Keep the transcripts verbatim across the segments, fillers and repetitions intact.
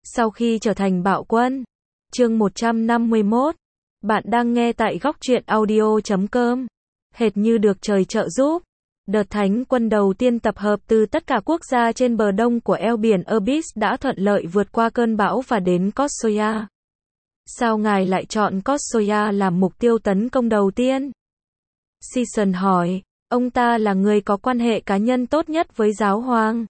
Sau khi trở thành bạo quân. Chương một trăm năm mươi mốt. Bạn đang nghe tại góc truyện audio chấm com. Hệt như được trời trợ giúp. Đợt thánh quân đầu tiên tập hợp từ tất cả quốc gia trên bờ đông của eo biển Abyss đã thuận lợi vượt qua cơn bão và đến Kotsoya. Sao ngài lại chọn Kotsoya làm mục tiêu tấn công đầu tiên? Season hỏi. Ông ta là người có quan hệ cá nhân tốt nhất với giáo hoàng.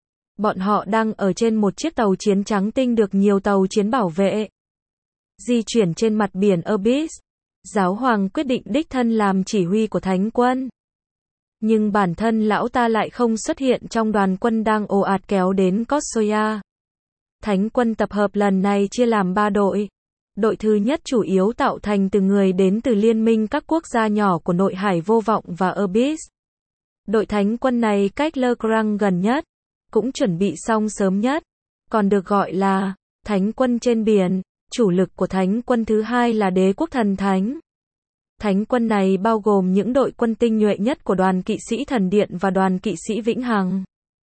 Bọn họ đang ở trên một chiếc tàu chiến trắng tinh được nhiều tàu chiến bảo vệ. Di chuyển trên mặt biển Abyss. Giáo hoàng quyết định đích thân làm chỉ huy của thánh quân. Nhưng bản thân lão ta lại không xuất hiện trong đoàn quân đang ồ ạt kéo đến Kotsoya. Thánh quân tập hợp lần này chia làm ba đội. Đội thứ nhất chủ yếu tạo thành từ người đến từ liên minh các quốc gia nhỏ của nội hải vô vọng và Abyss. Đội thánh quân này cách Le Grand gần nhất, cũng chuẩn bị xong sớm nhất, còn được gọi là thánh quân trên biển. Chủ lực của thánh quân thứ hai là đế quốc thần thánh. Thánh quân này bao gồm những đội quân tinh nhuệ nhất của đoàn kỵ sĩ thần điện và đoàn kỵ sĩ vĩnh hằng.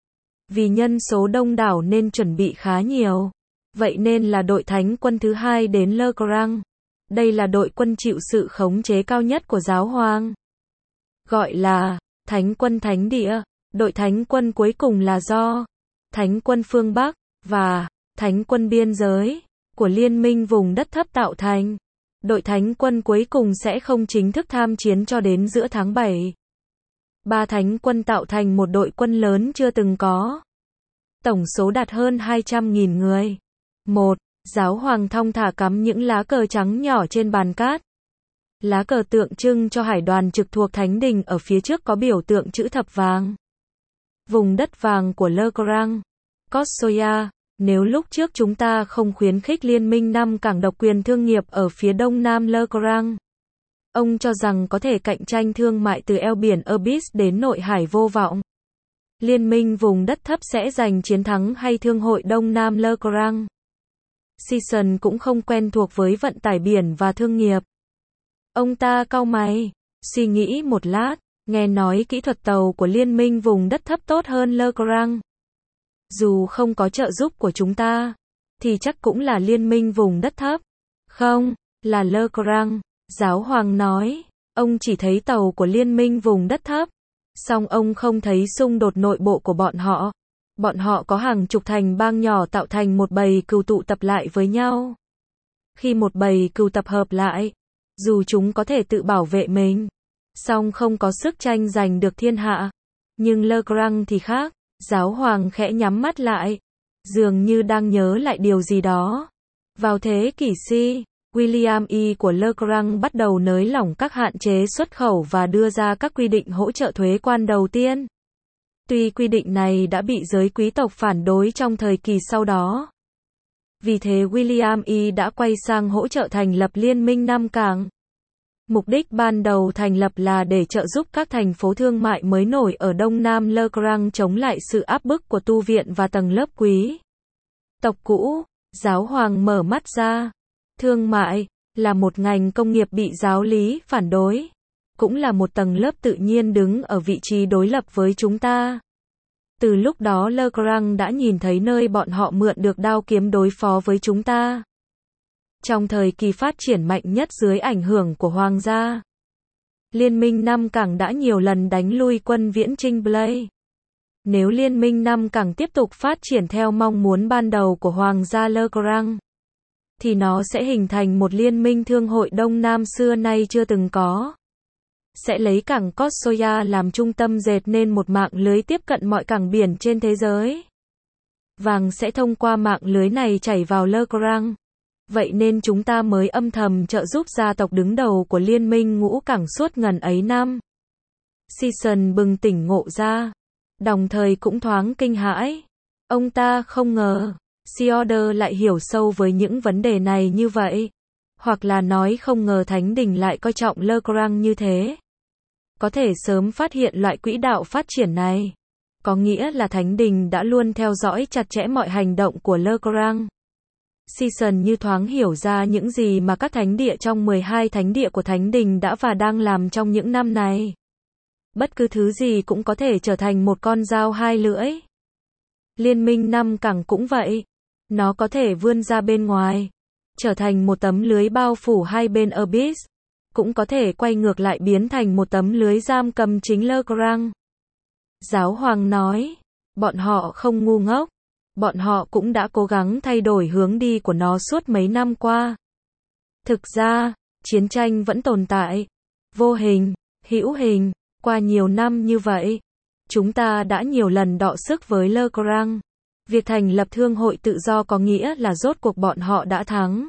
Vì nhân số đông đảo nên chuẩn bị khá nhiều. Vậy nên là đội thánh quân thứ hai đến Le Grand. Đây là đội quân chịu sự khống chế cao nhất của giáo hoàng. Gọi là thánh quân thánh địa. Đội thánh quân cuối cùng là do thánh quân phương Bắc và thánh quân biên giới của liên minh vùng đất thấp tạo thành. Đội thánh quân cuối cùng sẽ không chính thức tham chiến cho đến giữa tháng bảy. Ba thánh quân tạo thành một đội quân lớn chưa từng có. Tổng số đạt hơn hai trăm nghìn người. một. Giáo hoàng thong thả cắm những lá cờ trắng nhỏ trên bàn cát. Lá cờ tượng trưng cho hải đoàn trực thuộc thánh đình ở phía trước có biểu tượng chữ thập vàng. Vùng đất vàng của Le Grand. Kotsoya. Nếu lúc trước chúng ta không khuyến khích liên minh năm cảng độc quyền thương nghiệp ở phía đông nam Le Grand, ông cho rằng có thể cạnh tranh thương mại từ eo biển Abyss đến nội hải vô vọng. Liên minh vùng đất thấp sẽ giành chiến thắng hay thương hội đông nam Le Grand. Season cũng không quen thuộc với vận tải biển và thương nghiệp. Ông ta cau mày, suy nghĩ một lát, nghe nói kỹ thuật tàu của liên minh vùng đất thấp tốt hơn Le Grand. Dù không có trợ giúp của chúng ta, thì chắc cũng là liên minh vùng đất thấp. Không, là Le Grand, giáo hoàng nói. Ông chỉ thấy tàu của liên minh vùng đất thấp. Song ông không thấy xung đột nội bộ của bọn họ. Bọn họ có hàng chục thành bang nhỏ tạo thành một bầy cừu tụ tập lại với nhau. Khi một bầy cừu tập hợp lại, dù chúng có thể tự bảo vệ mình, song không có sức tranh giành được thiên hạ. Nhưng Le Grand thì khác. Giáo hoàng khẽ nhắm mắt lại, dường như đang nhớ lại điều gì đó. Vào thế kỷ si, William I của Le Grand bắt đầu nới lỏng các hạn chế xuất khẩu và đưa ra các quy định hỗ trợ thuế quan đầu tiên. Tuy quy định này đã bị giới quý tộc phản đối trong thời kỳ sau đó. Vì thế William I đã quay sang hỗ trợ thành lập Liên minh Năm Cảng. Mục đích ban đầu thành lập là để trợ giúp các thành phố thương mại mới nổi ở đông nam Le Grand chống lại sự áp bức của tu viện và tầng lớp quý tộc cũ. Giáo hoàng mở mắt ra. Thương mại là một ngành công nghiệp bị giáo lý phản đối, cũng là một tầng lớp tự nhiên đứng ở vị trí đối lập với chúng ta. Từ lúc đó Le Grand đã nhìn thấy nơi bọn họ mượn được đao kiếm đối phó với chúng ta. Trong thời kỳ phát triển mạnh nhất dưới ảnh hưởng của hoàng gia, Liên minh Năm Cảng đã nhiều lần đánh lui quân viễn chinh Blay. Nếu Liên minh Năm Cảng tiếp tục phát triển theo mong muốn ban đầu của hoàng gia Le Grand, thì nó sẽ hình thành một liên minh thương hội Đông Nam xưa nay chưa từng có. Sẽ lấy cảng Kotsoya làm trung tâm dệt nên một mạng lưới tiếp cận mọi cảng biển trên thế giới. Vàng sẽ thông qua mạng lưới này chảy vào Le Grand. Vậy nên chúng ta mới âm thầm trợ giúp gia tộc đứng đầu của liên minh ngũ cảng suốt ngần ấy năm. Season bừng tỉnh ngộ ra, đồng thời cũng thoáng kinh hãi. Ông ta không ngờ, Seader lại hiểu sâu với những vấn đề này như vậy. Hoặc là nói không ngờ Thánh Đình lại coi trọng Le Grand như thế. Có thể sớm phát hiện loại quỹ đạo phát triển này. Có nghĩa là Thánh Đình đã luôn theo dõi chặt chẽ mọi hành động của Le Grand. Season như thoáng hiểu ra những gì mà các thánh địa trong mười hai thánh địa của Thánh Đình đã và đang làm trong những năm này. Bất cứ thứ gì cũng có thể trở thành một con dao hai lưỡi. Liên minh Năm Cảng cũng vậy. Nó có thể vươn ra bên ngoài, trở thành một tấm lưới bao phủ hai bên Abyss, cũng có thể quay ngược lại biến thành một tấm lưới giam cầm chính Legrand. Giáo hoàng nói, bọn họ không ngu ngốc, bọn họ cũng đã cố gắng thay đổi hướng đi của nó suốt mấy năm qua. Thực ra, chiến tranh vẫn tồn tại, vô hình, hữu hình, qua nhiều năm như vậy. Chúng ta đã nhiều lần đọ sức với Legrand. Việc thành lập thương hội tự do có nghĩa là rốt cuộc bọn họ đã thắng.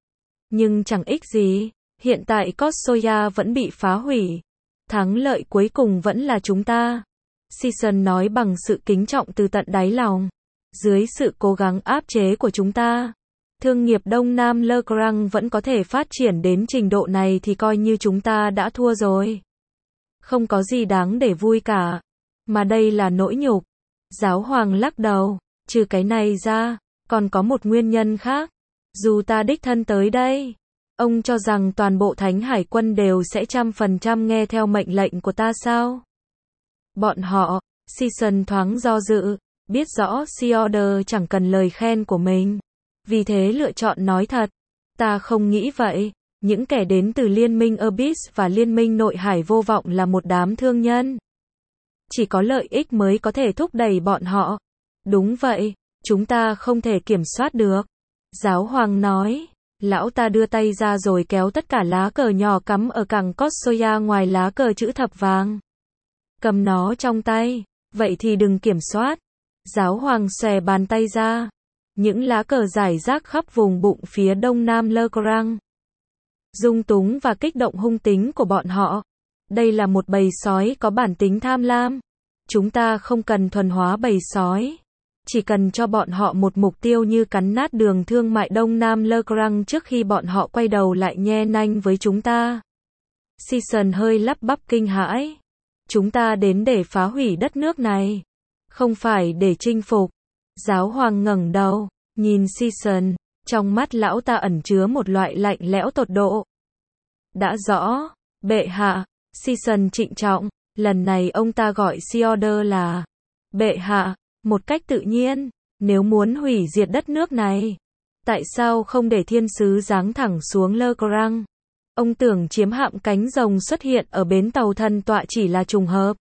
Nhưng chẳng ích gì, hiện tại Kotsoya vẫn bị phá hủy. Thắng lợi cuối cùng vẫn là chúng ta. Season nói bằng sự kính trọng từ tận đáy lòng. Dưới sự cố gắng áp chế của chúng ta, thương nghiệp Đông Nam Legrand vẫn có thể phát triển đến trình độ này thì coi như chúng ta đã thua rồi. Không có gì đáng để vui cả. Mà đây là nỗi nhục. Giáo hoàng lắc đầu. Trừ cái này ra, còn có một nguyên nhân khác. Dù ta đích thân tới đây, ông cho rằng toàn bộ Thánh Hải quân đều sẽ trăm phần trăm nghe theo mệnh lệnh của ta sao? Bọn họ, Season thoáng do dự, biết rõ Seorder chẳng cần lời khen của mình. Vì thế lựa chọn nói thật. Ta không nghĩ vậy. Những kẻ đến từ Liên minh Abyss và Liên minh Nội Hải vô vọng là một đám thương nhân. Chỉ có lợi ích mới có thể thúc đẩy bọn họ. Đúng vậy, chúng ta không thể kiểm soát được. Giáo hoàng nói, lão ta đưa tay ra rồi kéo tất cả lá cờ nhỏ cắm ở cẳng Kotsoya ngoài lá cờ chữ thập vàng. Cầm nó trong tay, vậy thì đừng kiểm soát. Giáo hoàng xòe bàn tay ra. Những lá cờ rải rác khắp vùng bụng phía đông nam Legrand. Dung túng và kích động hung tính của bọn họ. Đây là một bầy sói có bản tính tham lam. Chúng ta không cần thuần hóa bầy sói. Chỉ cần cho bọn họ một mục tiêu như cắn nát đường thương mại Đông Nam Legrand trước khi bọn họ quay đầu lại nhe nanh với chúng ta. Season hơi lắp bắp kinh hãi. Chúng ta đến để phá hủy đất nước này. Không phải để chinh phục. Giáo hoàng ngẩng đầu, nhìn Season. Trong mắt lão ta ẩn chứa một loại lạnh lẽo tột độ. Đã rõ, bệ hạ. Season trịnh trọng. Lần này ông ta gọi Seorder là bệ hạ. Một cách tự nhiên, nếu muốn hủy diệt đất nước này, tại sao không để thiên sứ giáng thẳng xuống Legrand? Ông tưởng chiếm hạm cánh rồng xuất hiện ở bến tàu thần tọa chỉ là trùng hợp.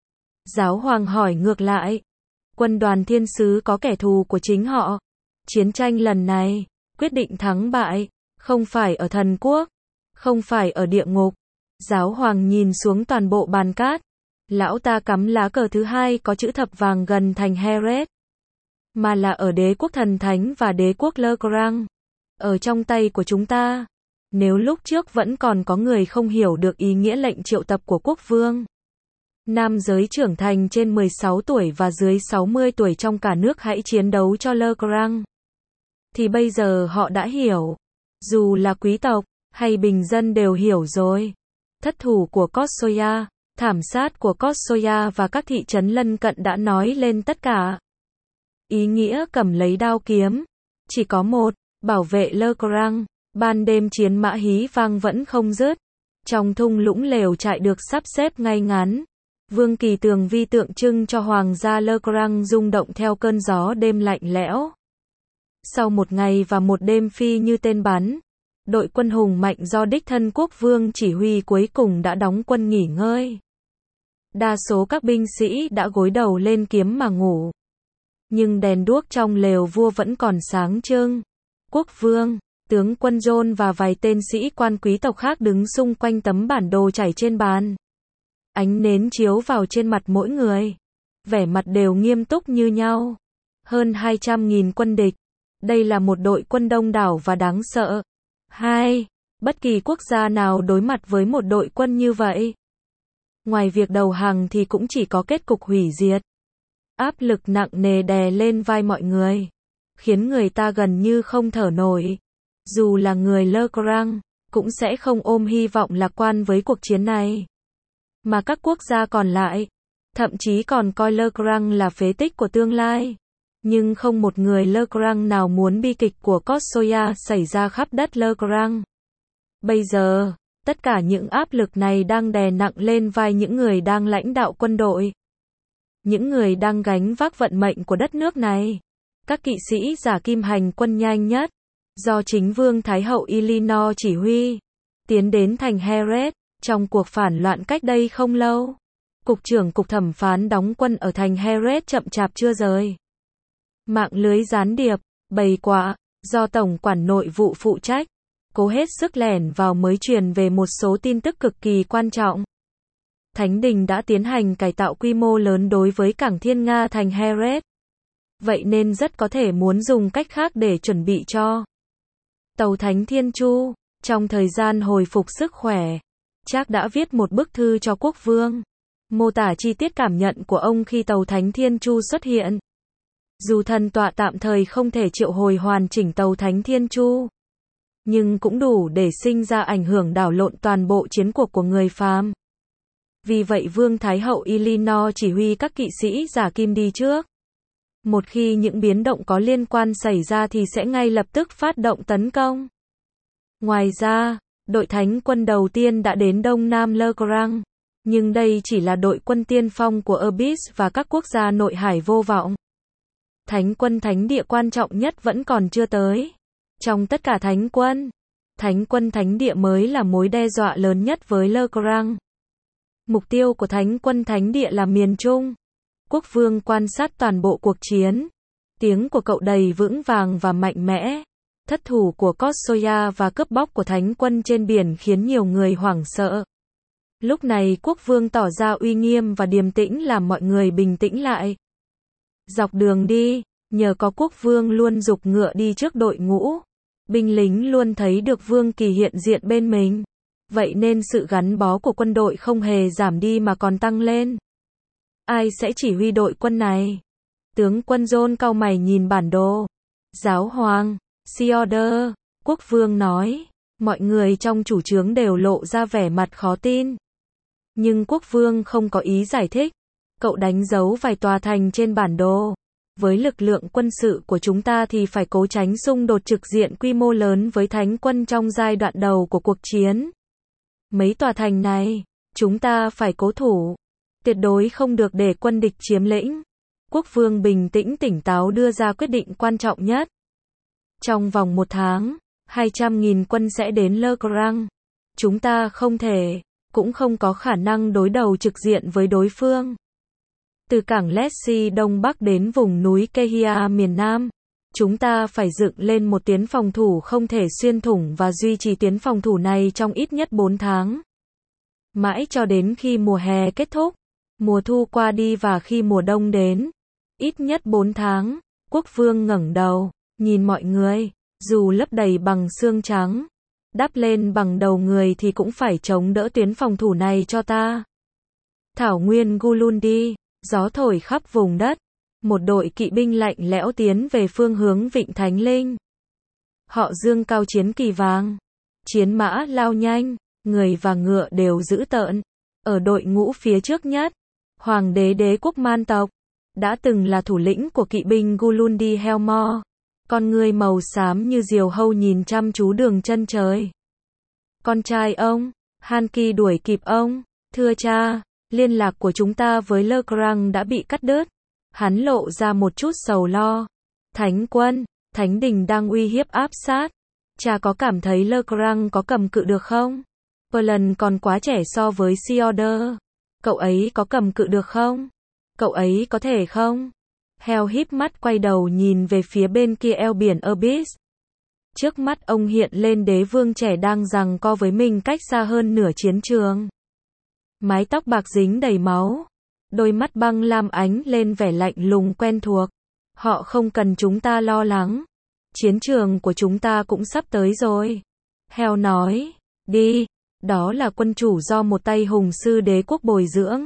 Giáo hoàng hỏi ngược lại, quân đoàn thiên sứ có kẻ thù của chính họ. Chiến tranh lần này, quyết định thắng bại, không phải ở thần quốc, không phải ở địa ngục. Giáo hoàng nhìn xuống toàn bộ bàn cát. Lão ta cắm lá cờ thứ hai có chữ thập vàng gần thành Heret. Mà là ở đế quốc thần thánh và đế quốc Legrand. Ở trong tay của chúng ta. Nếu lúc trước vẫn còn có người không hiểu được ý nghĩa lệnh triệu tập của quốc vương. Nam giới trưởng thành trên mười sáu tuổi và dưới sáu mươi tuổi trong cả nước hãy chiến đấu cho Legrand. Thì bây giờ họ đã hiểu. Dù là quý tộc, hay bình dân đều hiểu rồi. Thất thủ của Kotsoya. Thảm sát của Kotsoya và các thị trấn lân cận đã nói lên tất cả. Ý nghĩa cầm lấy đao kiếm. Chỉ có một, bảo vệ Legrand. Ban đêm chiến mã hí vang vẫn không dứt. Trong thung lũng lều trại được sắp xếp ngay ngắn. Vương kỳ tường vi tượng trưng cho hoàng gia Legrand rung động theo cơn gió đêm lạnh lẽo. Sau một ngày và một đêm phi như tên bắn, đội quân hùng mạnh do đích thân quốc vương chỉ huy cuối cùng đã đóng quân nghỉ ngơi. Đa số các binh sĩ đã gối đầu lên kiếm mà ngủ. Nhưng đèn đuốc trong lều vua vẫn còn sáng trưng. Quốc vương, tướng quân John và vài tên sĩ quan quý tộc khác đứng xung quanh tấm bản đồ chảy trên bàn. Ánh nến chiếu vào trên mặt mỗi người. Vẻ mặt đều nghiêm túc như nhau. Hơn hai trăm nghìn quân địch. Đây là một đội quân đông đảo và đáng sợ. Hai, bất kỳ quốc gia nào đối mặt với một đội quân như vậy, ngoài việc đầu hàng thì cũng chỉ có kết cục hủy diệt. Áp lực nặng nề đè lên vai mọi người, khiến người ta gần như không thở nổi. Dù là người Legrand, cũng sẽ không ôm hy vọng lạc quan với cuộc chiến này. Mà các quốc gia còn lại, thậm chí còn coi Legrand là phế tích của tương lai. Nhưng không một người Legrand nào muốn bi kịch của Kotsoya xảy ra khắp đất Legrand. Bây giờ, tất cả những áp lực này đang đè nặng lên vai những người đang lãnh đạo quân đội. Những người đang gánh vác vận mệnh của đất nước này. Các kỵ sĩ giả kim hành quân nhanh nhất, do chính Vương Thái hậu Eleanor chỉ huy, tiến đến thành Herat, trong cuộc phản loạn cách đây không lâu. Cục trưởng cục thẩm phán đóng quân ở thành Herat chậm chạp chưa rời. Mạng lưới gián điệp, bầy quạ, do Tổng quản nội vụ phụ trách, cố hết sức lẻn vào mới truyền về một số tin tức cực kỳ quan trọng. Thánh đình đã tiến hành cải tạo quy mô lớn đối với cảng Thiên Nga thành Herat. Vậy nên rất có thể muốn dùng cách khác để chuẩn bị cho tàu Thánh Thiên Chu. Trong thời gian hồi phục sức khỏe, Trác đã viết một bức thư cho quốc vương, mô tả chi tiết cảm nhận của ông khi tàu Thánh Thiên Chu xuất hiện. Dù thần tọa tạm thời không thể triệu hồi hoàn chỉnh tàu Thánh Thiên Chu, nhưng cũng đủ để sinh ra ảnh hưởng đảo lộn toàn bộ chiến cuộc của người phàm. Vì vậy Vương Thái hậu Eleanor chỉ huy các kỵ sĩ giả kim đi trước. Một khi những biến động có liên quan xảy ra thì sẽ ngay lập tức phát động tấn công. Ngoài ra, đội thánh quân đầu tiên đã đến Đông Nam Le Grand, nhưng đây chỉ là đội quân tiên phong của Abyss và các quốc gia nội hải vô vọng. Thánh quân thánh địa quan trọng nhất vẫn còn chưa tới. Trong tất cả thánh quân, thánh quân thánh địa mới là mối đe dọa lớn nhất với Le Grand. Mục tiêu của thánh quân thánh địa là miền Trung. Quốc vương quan sát toàn bộ cuộc chiến. Tiếng của cậu đầy vững vàng và mạnh mẽ. Thất thủ của Kotsoya và cướp bóc của thánh quân trên biển khiến nhiều người hoảng sợ. Lúc này quốc vương tỏ ra uy nghiêm và điềm tĩnh làm mọi người bình tĩnh lại. Dọc đường đi, nhờ có quốc vương luôn giục ngựa đi trước đội ngũ, binh lính luôn thấy được vương kỳ hiện diện bên mình. Vậy nên sự gắn bó của quân đội không hề giảm đi mà còn tăng lên. Ai sẽ chỉ huy đội quân này? Tướng quân John cau mày nhìn bản đồ. Giáo hoàng, Theodore, quốc vương nói. Mọi người trong chủ trướng đều lộ ra vẻ mặt khó tin. Nhưng quốc vương không có ý giải thích. Cậu đánh dấu vài tòa thành trên bản đồ. Với lực lượng quân sự của chúng ta thì phải cố tránh xung đột trực diện quy mô lớn với thánh quân trong giai đoạn đầu của cuộc chiến. Mấy tòa thành này, chúng ta phải cố thủ. Tuyệt đối không được để quân địch chiếm lĩnh. Quốc vương bình tĩnh tỉnh táo đưa ra quyết định quan trọng nhất. Trong vòng một tháng, hai trăm nghìn quân sẽ đến Le Grand. Chúng ta không thể, cũng không có khả năng đối đầu trực diện với đối phương. Từ cảng Lessi đông bắc đến vùng núi Kehia miền nam, chúng ta phải dựng lên một tuyến phòng thủ không thể xuyên thủng và duy trì tuyến phòng thủ này trong ít nhất bốn tháng. Mãi cho đến khi mùa hè kết thúc, mùa thu qua đi và khi mùa đông đến. Ít nhất bốn tháng, quốc vương ngẩng đầu, nhìn mọi người, dù lấp đầy bằng xương trắng, đắp lên bằng đầu người thì cũng phải chống đỡ tuyến phòng thủ này cho ta. Thảo nguyên Gulundi, gió thổi khắp vùng đất. Một đội kỵ binh lạnh lẽo tiến về phương hướng Vịnh Thánh Linh. Họ dương cao chiến kỳ vàng. Chiến mã lao nhanh, người và ngựa đều dữ tợn. Ở đội ngũ phía trước nhất, hoàng đế đế quốc man tộc, đã từng là thủ lĩnh của kỵ binh Gulundi Helmore. Con người màu xám như diều hâu nhìn chăm chú đường chân trời. Con trai ông, Hanki đuổi kịp ông. Thưa cha, liên lạc của chúng ta với Le Grand đã bị cắt đứt. Hắn lộ ra một chút sầu lo. Thánh quân, thánh đình đang uy hiếp áp sát. Cha có cảm thấy Le Grand có cầm cự được không? Perlan còn quá trẻ so với Theodore. Cậu ấy có cầm cự được không? Cậu ấy có thể không? Heo híp mắt quay đầu nhìn về phía bên kia eo biển Abyss. Trước mắt ông hiện lên đế vương trẻ đang giằng co với mình cách xa hơn nửa chiến trường. Mái tóc bạc dính đầy máu. Đôi mắt băng lam ánh lên vẻ lạnh lùng quen thuộc. Họ không cần chúng ta lo lắng. Chiến trường của chúng ta cũng sắp tới rồi. Heo nói, đi, đó là quân chủ do một tay hùng sư đế quốc bồi dưỡng.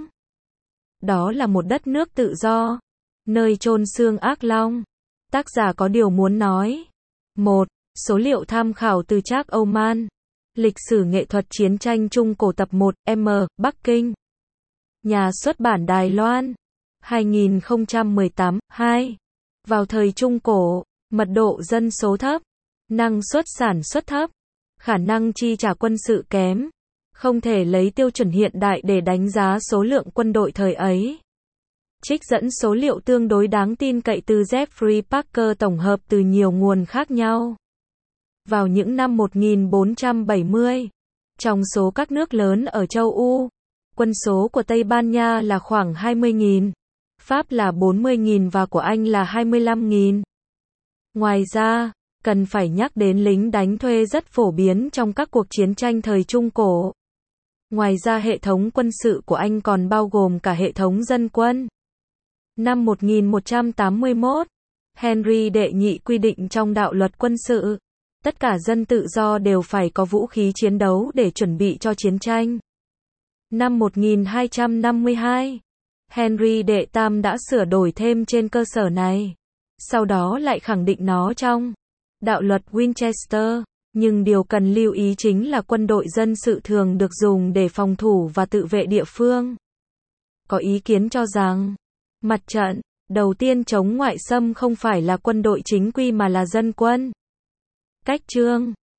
Đó là một đất nước tự do, nơi chôn xương ác long. Tác giả có điều muốn nói. một. Số liệu tham khảo từ Trác Oman. Lịch sử nghệ thuật chiến tranh Trung Cổ tập một, M, Bắc Kinh. Nhà xuất bản Đài Loan. hai nghìn không trăm mười tám, hai. Vào thời Trung Cổ, mật độ dân số thấp, năng suất sản xuất thấp, khả năng chi trả quân sự kém. Không thể lấy tiêu chuẩn hiện đại để đánh giá số lượng quân đội thời ấy. Trích dẫn số liệu tương đối đáng tin cậy từ Jeffrey Parker tổng hợp từ nhiều nguồn khác nhau. Vào những năm một nghìn bốn trăm bảy mươi, trong số các nước lớn ở châu Âu, quân số của Tây Ban Nha là khoảng hai mươi nghìn, Pháp là bốn mươi nghìn và của Anh là hai mươi lăm nghìn. Ngoài ra, cần phải nhắc đến lính đánh thuê rất phổ biến trong các cuộc chiến tranh thời Trung Cổ. Ngoài ra hệ thống quân sự của Anh còn bao gồm cả hệ thống dân quân. Năm một nghìn một trăm tám mươi mốt, Henry đệ nhị quy định trong đạo luật quân sự, tất cả dân tự do đều phải có vũ khí chiến đấu để chuẩn bị cho chiến tranh. Năm một nghìn hai trăm năm mươi hai, Henry đệ tam đã sửa đổi thêm trên cơ sở này. Sau đó lại khẳng định nó trong đạo luật Winchester. Nhưng điều cần lưu ý chính là quân đội dân sự thường được dùng để phòng thủ và tự vệ địa phương. Có ý kiến cho rằng, mặt trận đầu tiên chống ngoại xâm không phải là quân đội chính quy mà là dân quân. Cách chương